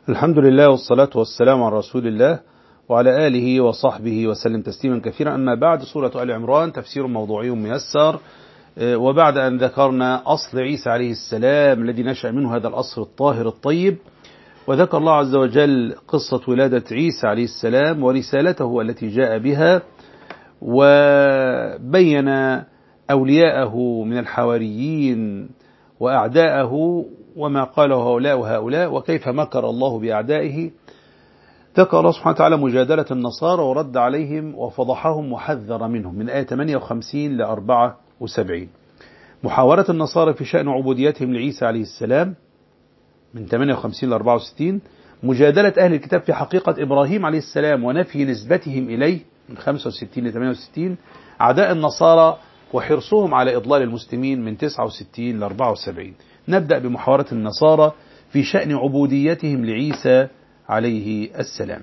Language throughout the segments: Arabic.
الحمد لله والصلاة والسلام على رسول الله وعلى آله وصحبه وسلم تسليما كثيرا. أما بعد، سورة آل عمران تفسير موضوعي ميسر. وبعد أن ذكرنا أصل عيسى عليه السلام الذي نشأ منه هذا الأصل الطاهر الطيب، وذكر الله عز وجل قصة ولادة عيسى عليه السلام ورسالته التي جاء بها، وبين أولياءه من الحواريين وأعداءه وما قاله هؤلاء وهؤلاء وكيف مكر الله بأعدائه. ذكر الله سبحانه وتعالى مجادلة النصارى ورد عليهم وفضحهم وحذر منهم من آية 58 ل 74. محاورة النصارى في شأن عبوديتهم لعيسى عليه السلام من 58 ل 64. مجادلة أهل الكتاب في حقيقة إبراهيم عليه السلام ونفي نسبتهم إليه من 65 ل 68. أعداء النصارى وحرصهم على إضلال المسلمين من 69 ل 74. نبدأ بمحاورة النصارى في شأن عبوديتهم لعيسى عليه السلام.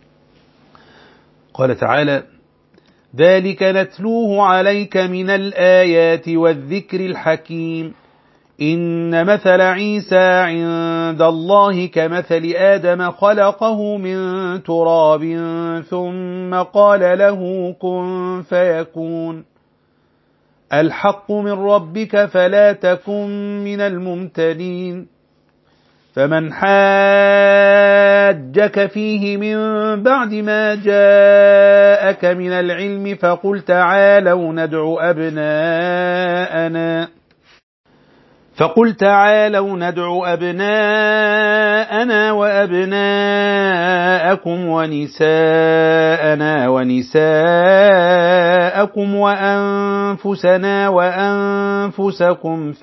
قال تعالى: ذلك نتلوه عليك من الآيات والذكر الحكيم إن مثل عيسى عند الله كمثل آدم خلقه من تراب ثم قال له كن فيكون الحق من ربك فلا تكن من الممترين. فمن حاجك فيه من بعد ما جاءك من العلم فقل تعالوا ندع أبناءنا وأبناءكم ونساءنا ونساءكم وأنفسنا وأنفسكم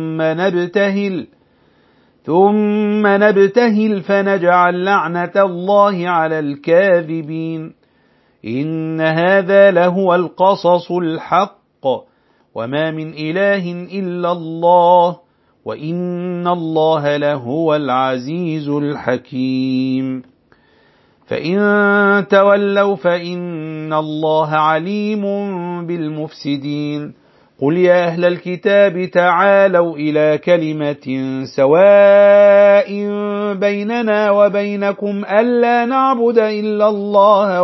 ثم نبتهل فنجعل لعنة الله على الكاذبين. إن هذا لهو القصص الحق وما من إله إلا الله وإن الله لهو العزيز الحكيم. فإن تولوا فإن الله عليم بالمفسدين. قل يا أهل الكتاب تعالوا إلى كلمة سواء بيننا وبينكم ألا نعبد إلا الله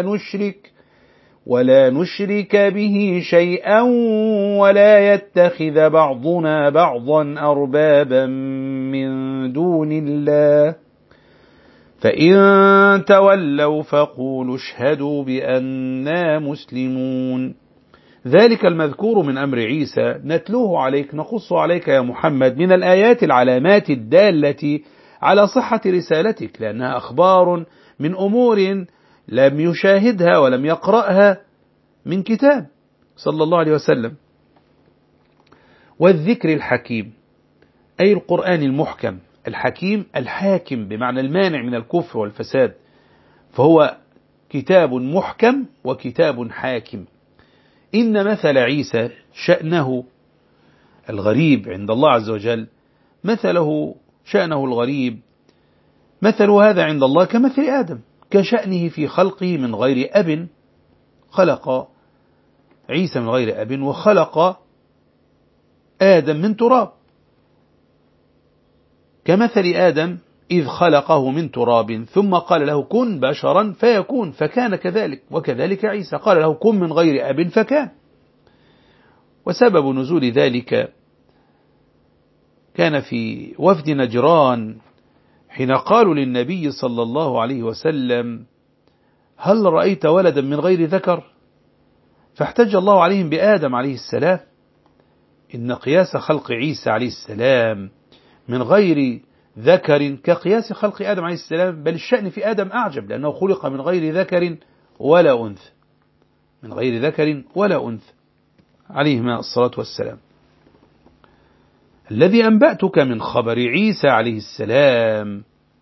ولا نشرك به شيئا ولا يتخذ بعضنا بعضا أربابا من دون الله فإن تولوا فقولوا اشهدوا بأننا مسلمون. ذلك المذكور من أمر عيسى نتلوه عليك، نقص عليك يا محمد من الآيات العلامات الدالة على صحة رسالتك، لأنها أخبار من أمور لم يشاهدها ولم يقرأها من كتاب صلى الله عليه وسلم. والذكر الحكيم أي القرآن المحكم. الحكيم الحاكم بمعنى المانع من الكفر والفساد، فهو كتاب محكم وكتاب حاكم. إن مثل عيسى شأنه الغريب عند الله عز وجل، شأنه الغريب مثل هذا عند الله كمثل آدم، كشأنه في خلقه من غير أب، خلق عيسى من غير أب وخلق آدم من تراب، كمثل آدم إذ خلقه من تراب ثم قال له كن بشرا فيكون فكان كذلك، وكذلك عيسى قال له كن من غير أب فكان. وسبب نزول ذلك كان في وفد نجران حين قالوا للنبي صلى الله عليه وسلم هل رأيت ولدا من غير ذكر؟ فاحتج الله عليهم بآدم عليه السلام، إن قياس خلق عيسى عليه السلام من غير ذكر كقياس خلق آدم عليه السلام، بل الشأن في آدم أعجب، لأنه خلق من غير ذكر ولا أنثى عليهما الصلاة والسلام. الذي أنبأتك من خبر عيسى عليه السلام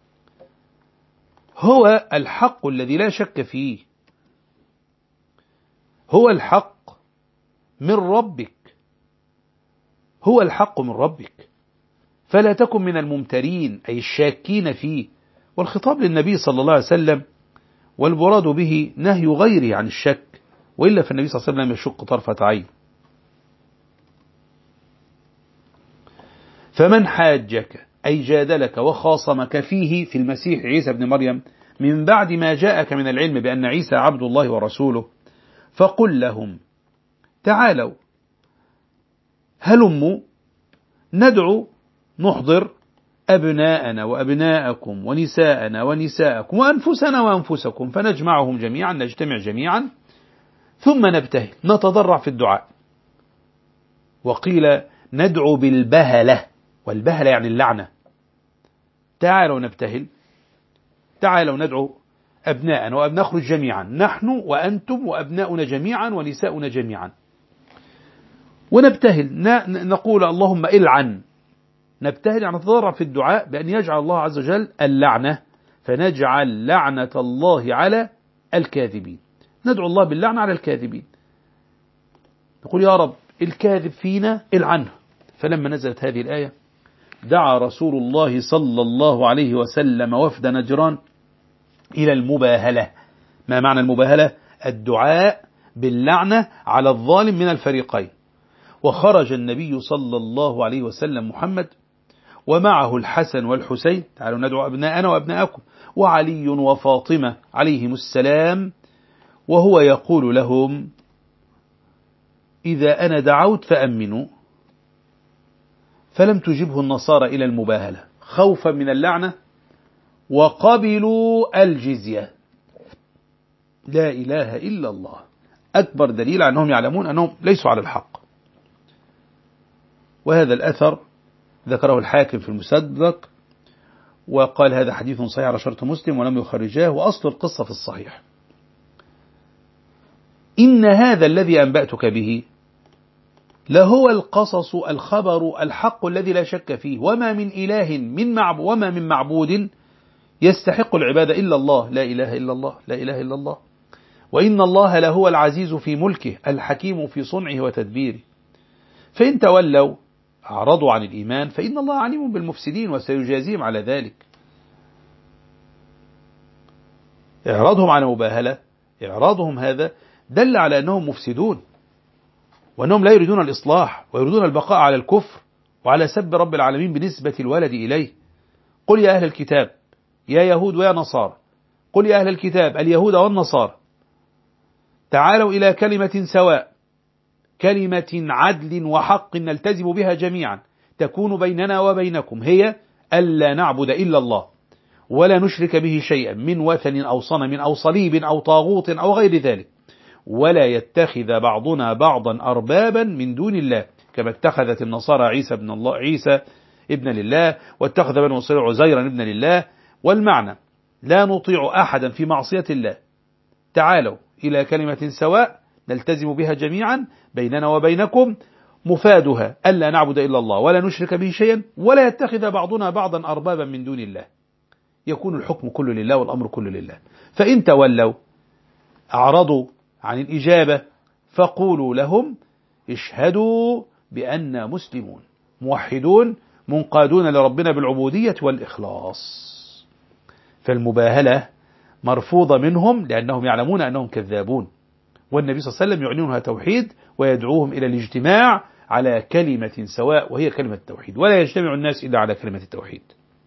هو الحق الذي لا شك فيه، هو الحق من ربك، فلا تكن من الممترين أي الشاكين فيه. والخطاب للنبي صلى الله عليه وسلم، والمراد به نهي غيره عن الشك، وإلا فالنبي صلى الله عليه وسلم يشق طرفة عين. فمن حاجك أي جادلك وخاصمك فيه في المسيح عيسى بن مريم من بعد ما جاءك من العلم بأن عيسى عبد الله ورسوله، فقل لهم تعالوا هلموا ندعو نحضر أبناءنا وأبناءكم ونساءنا ونساءكم وأنفسنا وأنفسكم فنجمعهم جميعا، نجتمع جميعا ثم نبتهل نتضرع في الدعاء. وقيل ندعو بالبهلة، والبهلة يعني اللعنة. تعالوا نبتهل، تعالوا ندعو أبناءنا وأبناء نخرج جميعا، نحن وأنتم وأبناؤنا جميعا ونساؤنا جميعا، ونبتهل نقول اللهم إلعن. نبتهل يعني نتضرع في الدعاء بأن يجعل الله عز وجل اللعنة، فنجعل لعنة الله على الكاذبين، ندعو الله باللعنة على الكاذبين، نقول يا رب الكاذب فينا العنه. فلما نزلت هذه الآية دعا رسول الله صلى الله عليه وسلم وفد نجران إلى المباهلة. ما معنى المباهلة؟ الدعاء باللعنة على الظالم من الفريقين. وخرج النبي صلى الله عليه وسلم محمد ومعه الحسن والحسين، تعالوا ندعو أبناءنا وأبناءكم، وعلي وفاطمة عليهم السلام، وهو يقول لهم إذا أنا دعوت فأمنوا. فلم تجبه النصارى إلى المباهلة خوفا من اللعنة وقبلوا الجزية. لا إله إلا الله، أكبر دليل أنهم يعلمون أنهم ليسوا على الحق. وهذا الأثر ذكره الحاكم في المستدرك وقال هذا حديث صحيح على شرط مسلم ولم يخرجاه، وأصل القصة في الصحيح. إن هذا الذي أنبأتك به لهو القصص الخبر الحق الذي لا شك فيه، وما من إله وما من معبود يستحق العبادة إلا الله، لا إله إلا الله، لا إله إلا الله. وإن الله لهو العزيز في ملكه الحكيم في صنعه وتدبيره. فإن تولوا أعرضوا عن الإيمان فإن الله عليم بالمفسدين وسيجازيهم على ذلك. إعراضهم عن مباهلة، إعراضهم هذا دل على أنهم مفسدون، وأنهم لا يريدون الإصلاح ويريدون البقاء على الكفر وعلى سب رب العالمين بنسبة الولد إليه. قل يا أهل الكتاب يا يهود ويا نصارى، قل يا أهل الكتاب اليهود والنصارى تعالوا إلى كلمة سواء، كلمة عدل وحق نلتزم بها جميعا تكون بيننا وبينكم، هي ألا نعبد إلا الله ولا نشرك به شيئا من وثن أو صنم أو صليب أو طاغوت أو غير ذلك، ولا يتخذ بعضنا بعضا أربابا من دون الله كما اتخذت النصارى عيسى ابن لله، واتخذ بنو إسرائيل عزيرا ابن لله. والمعنى لا نطيع أحدا في معصية الله، تعالوا إلى كلمة سواء نلتزم بها جميعا بيننا وبينكم، مفادها ألا نعبد إلا الله ولا نشرك به شيئا ولا يتخذ بعضنا بعضا أربابا من دون الله، يكون الحكم كله لله والأمر كله لله. فإن تولوا أعرضوا عن الإجابة فقولوا لهم اشهدوا بأننا مسلمون موحدون منقادون لربنا بالعبودية والإخلاص. فالمباهلة مرفوضة منهم لأنهم يعلمون أنهم كذابون، والنبي صلى الله عليه وسلم يعلنها توحيد ويدعوهم إلى الاجتماع على كلمة سواء وهي كلمة التوحيد، ولا يجتمع الناس إلا على كلمة التوحيد،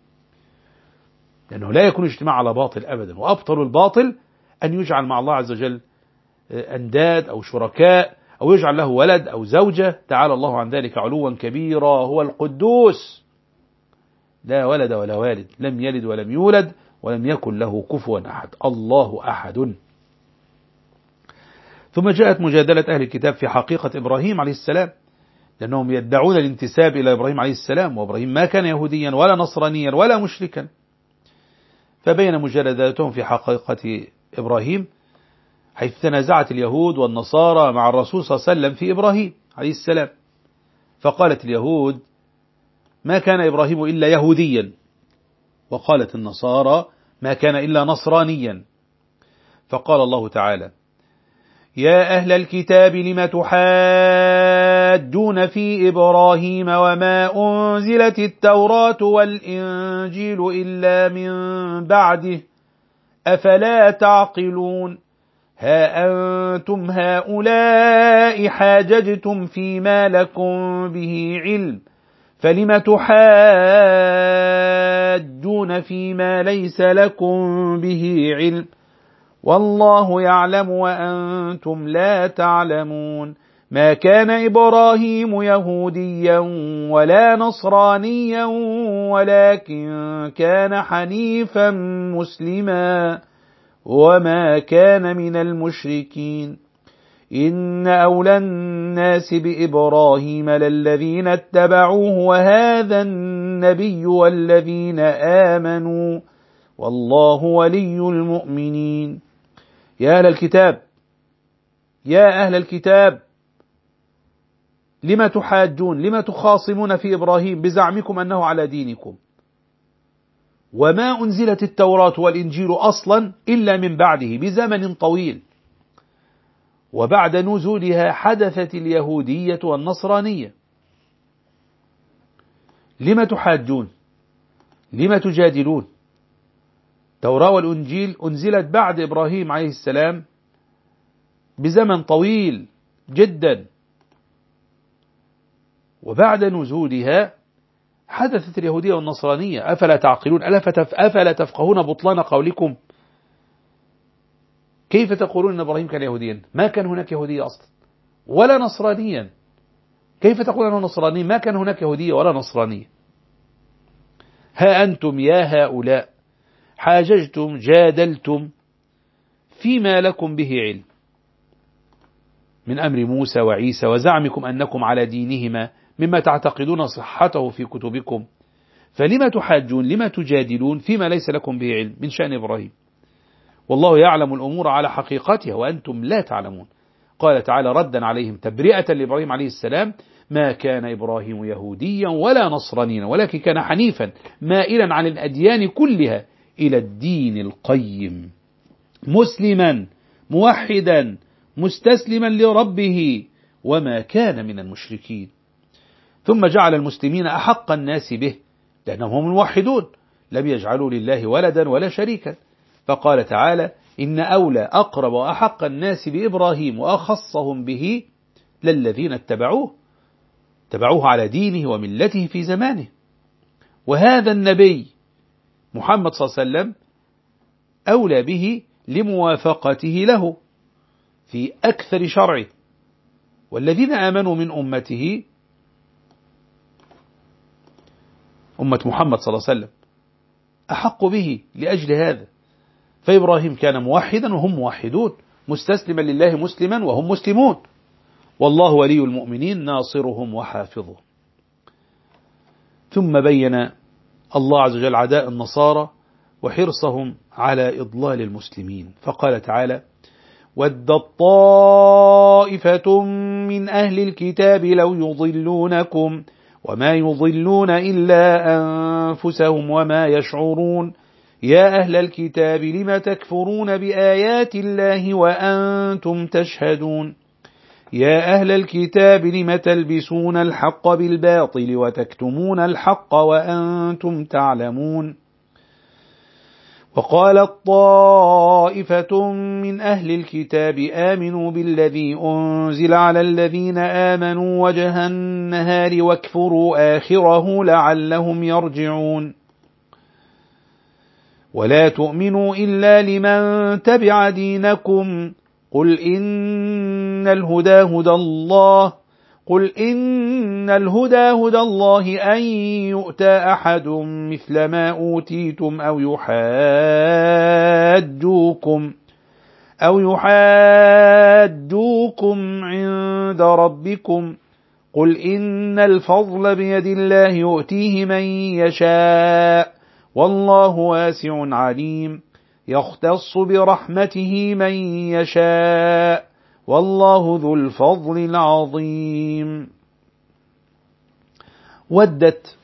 لأنه لا يكون اجتماع على باطل أبدا. وأبطل الباطل أن يجعل مع الله عز وجل أنداد أو شركاء أو يجعل له ولد أو زوجة، تعالى الله عن ذلك علوا كبيرا، هو القدوس لا ولد ولا والد، لم يلد ولم يولد ولم يكن له كفوا أحد، الله أحد. ثم جاءت مجادلة أهل الكتاب في حقيقة إبراهيم عليه السلام، لأنهم يدعون الانتساب إلى إبراهيم عليه السلام، وإبراهيم ما كان يهوديا ولا نصرانيا ولا مشركا. فبين مجادلتهم في حقيقة إبراهيم حيث تنازعت اليهود والنصارى مع الرسول صلى الله عليه وسلم في إبراهيم عليه السلام، فقالت اليهود ما كان إبراهيم إلا يهوديا، وقالت النصارى ما كان إلا نصرانيا. فقال الله تعالى يا أهل الكتاب لم تحاجون في إبراهيم وما أنزلت التوراة والإنجيل إلا من بعده أفلا تعقلون ها أنتم هؤلاء حاججتم فيما لكم به علم فلم تحاجون فيما ليس لكم به علم والله يعلم وأنتم لا تعلمون ما كان إبراهيم يهوديا ولا نصرانيا ولكن كان حنيفا مسلما وما كان من المشركين إن أولى الناس بإبراهيم للذين اتبعوه وهذا النبي والذين آمنوا والله ولي المؤمنين يا أهل الكتاب لما تحاجون لما تخاصمون في إبراهيم بزعمكم أنه على دينكم وما أنزلت التوراة والإنجيل أصلا إلا من بعده بزمن طويل وبعد نزولها حدثت اليهودية والنصرانية لما تحاجون لما تجادلون التوراة والإنجيل أنزلت بعد إبراهيم عليه السلام بزمن طويل جدا وبعد نزولها حدثت اليهودية والنصرانية أفلا تعقلون أفلا تفقهون بطلان قولكم كيف تقولون أن إبراهيم كان يهوديا ما كان هناك يهودية أصلا ولا نصرانيا كيف تقولون أنه نصراني ما كان هناك يهودية ولا نصرانية ها أنتم يا هؤلاء حاججتم جادلتم فيما لكم به علم من أمر موسى وعيسى وزعمكم أنكم على دينهما مما تعتقدون صحته في كتبكم فلما تحاجون لما تجادلون فيما ليس لكم به علم من شأن إبراهيم والله يعلم الأمور على حقيقتها وأنتم لا تعلمون قال تعالى ردا عليهم تبرئة لإبراهيم عليه السلام ما كان إبراهيم يهوديا ولا نصرانيا ولكن كان حنيفا مائلا عن الأديان كلها إلى الدين القيم مسلما موحدا مستسلما لربه وما كان من المشركين ثم جعل المسلمين أحق الناس به لأنهم هم الموحدون لم يجعلوا لله ولدا ولا شريكا فقال تعالى إن أولى أقرب وأحق الناس بإبراهيم وأخصهم به للذين اتبعوه على دينه وملته في زمانه وهذا النبي محمد صلى الله عليه وسلم أولى به لموافقته له في أكثر شرعه والذين آمنوا من أمته أمة محمد صلى الله عليه وسلم أحق به لأجل هذا فإبراهيم كان موحدا وهم موحدون مستسلما لله مسلما وهم مسلمون والله ولي المؤمنين ناصرهم وحافظهم ثم بين الله عز وجل عداء النصارى وحرصهم على إضلال المسلمين فقال تعالى ودت طائفة من أهل الكتاب لو يضلونكم وما يضلون إلا أنفسهم وما يشعرون يا أهل الكتاب لم تكفرون بآيات الله وأنتم تشهدون يا أهل الكتاب لم تلبسون الحق بالباطل وتكتمون الحق وأنتم تعلمون وقالت طائفة من أهل الكتاب آمنوا بالذي أنزل على الذين آمنوا وجه النهار واكفروا آخره لعلهم يرجعون ولا تؤمنوا إلا لمن تبع دينكم قل إن الهدى هدى الله أن يؤتى أحد مثل ما أوتيتم أو يحاجوكم عند ربكم قل إن الفضل بيد الله يؤتيه من يشاء والله واسع عليم يختص برحمته من يشاء والله ذو الفضل العظيم ودت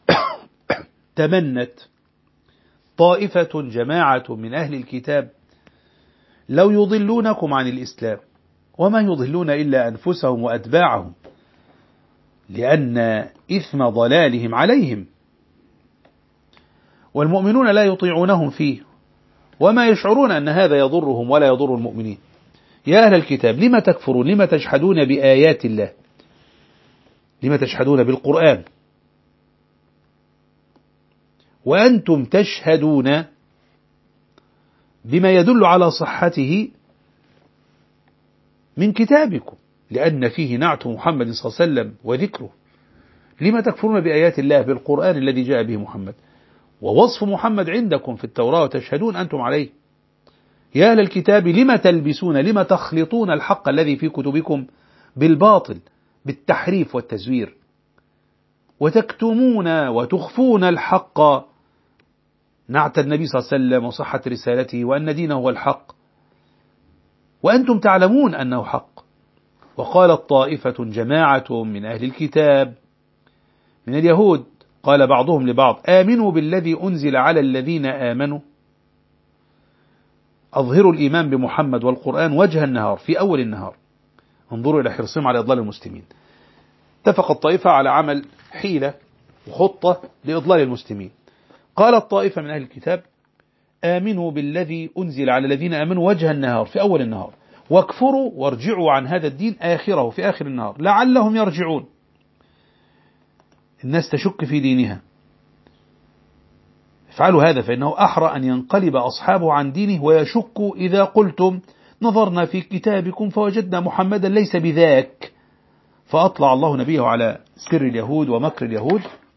تمنت طائفة جماعة من أهل الكتاب لو يضلونكم عن الإسلام وما يضلون إلا أنفسهم وأتباعهم لأن إثم ضلالهم عليهم والمؤمنون لا يطيعونهم فيه وما يشعرون أن هذا يضرهم ولا يضر المؤمنين يا أهل الكتاب لما تكفرون لما تجحدون بآيات الله لما تجحدون بالقرآن وأنتم تشهدون بما يدل على صحته من كتابكم، لأن فيه نعت محمد صلى الله عليه وسلم وذكره. لما تكفرون بآيات الله بالقرآن الذي جاء به محمد، ووصف محمد عندكم في التوراة وتشهدون أنتم عليه؟ يا أهل الكتاب لما تلبسون، لما تخلطون الحق الذي في كتبكم بالباطل بالتحريف والتزوير، وتكتمون وتخفون الحق، نعت النبي صلى الله عليه وسلم وصحة رسالته وأن دينه هو الحق، وأنتم تعلمون أنه حق. وقالت طائفة جماعة من أهل الكتاب من اليهود قال بعضهم لبعض آمنوا بالذي أنزل على الذين آمنوا، أظهروا الإيمان بمحمد والقرآن وجه النهار في أول النهار، انظروا إلى حرصهم على إضلال المسلمين. اتفق الطائفة على عمل حيلة وخطة لإضلال المسلمين. قالت طائفة من أهل الكتاب آمنوا بالذي أنزل على الذين آمنوا وجه النهار في أول النهار، واكفروا وارجعوا عن هذا الدين آخره في آخر النهار لعلهم يرجعون. الناس تشك في دينها، افعلوا هذا فإنه أحرى أن ينقلب أصحابه عن دينه ويشكوا إذا قلتم نظرنا في كتابكم فوجدنا محمدا ليس بذاك. فأطلع الله نبيه على سر اليهود ومكر اليهود،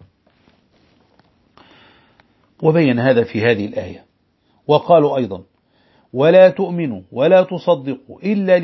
وبين هذا في هذه الآية. وقالوا أيضا ولا تؤمنوا ولا تصدقوا إلا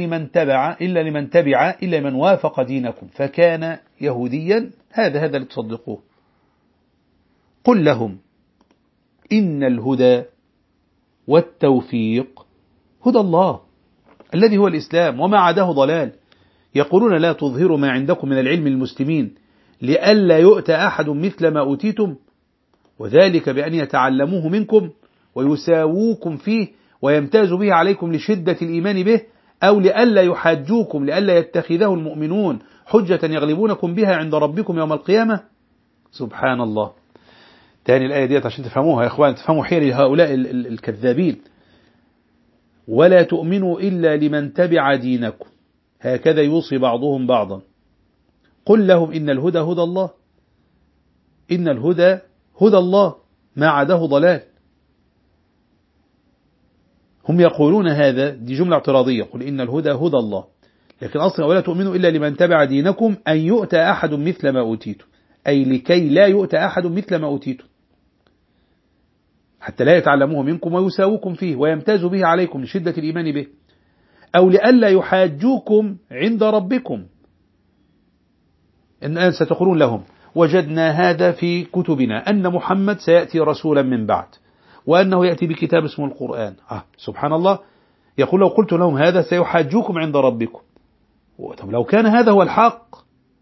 لمن وافق دينكم فكان يهوديا، هذا اللي تصدقوه. قل لهم إن الهدى والتوفيق هدى الله الذي هو الإسلام، وما عداه ضلال. يقولون لا تظهروا ما عندكم من العلم المسلمين لئلا يؤتى أحد مثل ما أوتيتم، وذلك بأن يتعلموه منكم ويساووكم فيه ويمتازوا به عليكم لشدة الإيمان به، أو لئلا يحاجوكم، لئلا يتخذه المؤمنون حجة يغلبونكم بها عند ربكم يوم القيامة. سبحان الله. تاني الآية ديت عشان تفهموها يا إخوان، تفهموا حيل هؤلاء الكذابين. ولا تؤمنوا إلا لمن تبع دينكم، هكذا يوصي بعضهم بعضا. قل لهم إن الهدى هدى الله، إن الهدى هدى الله ما عداه ضلال. هم يقولون هذا، دي جملة اعتراضية، قل إن الهدى هدى الله، لكن أصلا ولا تؤمنوا إلا لمن تبع دينكم أن يؤتى أحد مثل ما أوتيتم، أي لكي لا يؤتى أحد مثل ما أوتيتم، حتى لا يتعلموه منكم ويساووكم فيه ويمتازوا به عليكم لشدة الإيمان به، أو لئلا يحاجوكم عند ربكم. إن ستقولون لهم وجدنا هذا في كتبنا أن محمد سيأتي رسولا من بعد، وأنه يأتي بكتاب اسمه القرآن. سبحان الله. يقول لو قلت لهم هذا سيحاجوكم عند ربكم. طب لو كان هذا هو الحق،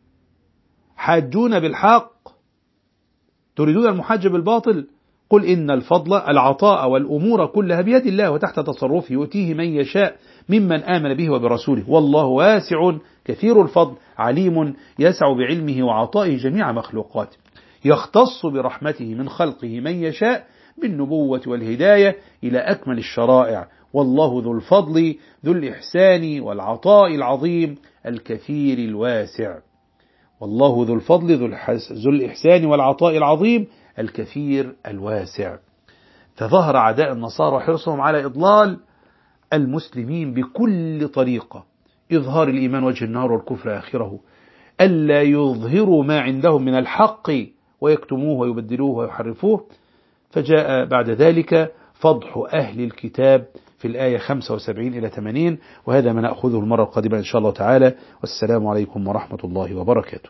حاجون بالحق، تريدون المحاجة بالباطل؟ قل إن الفضل العطاء والأمور كلها بيد الله وتحت تصرفه، يؤتيه من يشاء ممن آمن به وبرسوله، والله واسع كثير الفضل عليم يسع بعلمه وعطائه جميع مخلوقاته، يختص برحمته من خلقه من يشاء بالنبوة والهداية إلى أكمل الشرائع، والله ذو الفضل ذو الإحسان والعطاء العظيم الكثير الواسع. والله ذو الفضل ذو الإحسان والعطاء العظيم الكثير الواسع. فظهر أعداء النصارى حرصهم على إضلال المسلمين بكل طريقة، إظهار الإيمان وجه النهار والكفر آخره، ألا يظهروا ما عندهم من الحق ويكتموه ويبدلوه ويحرفوه. فجاء بعد ذلك فضح أهل الكتاب في الآية 75 إلى 80، وهذا ما نأخذه المرة القادمة إن شاء الله تعالى. والسلام عليكم ورحمة الله وبركاته.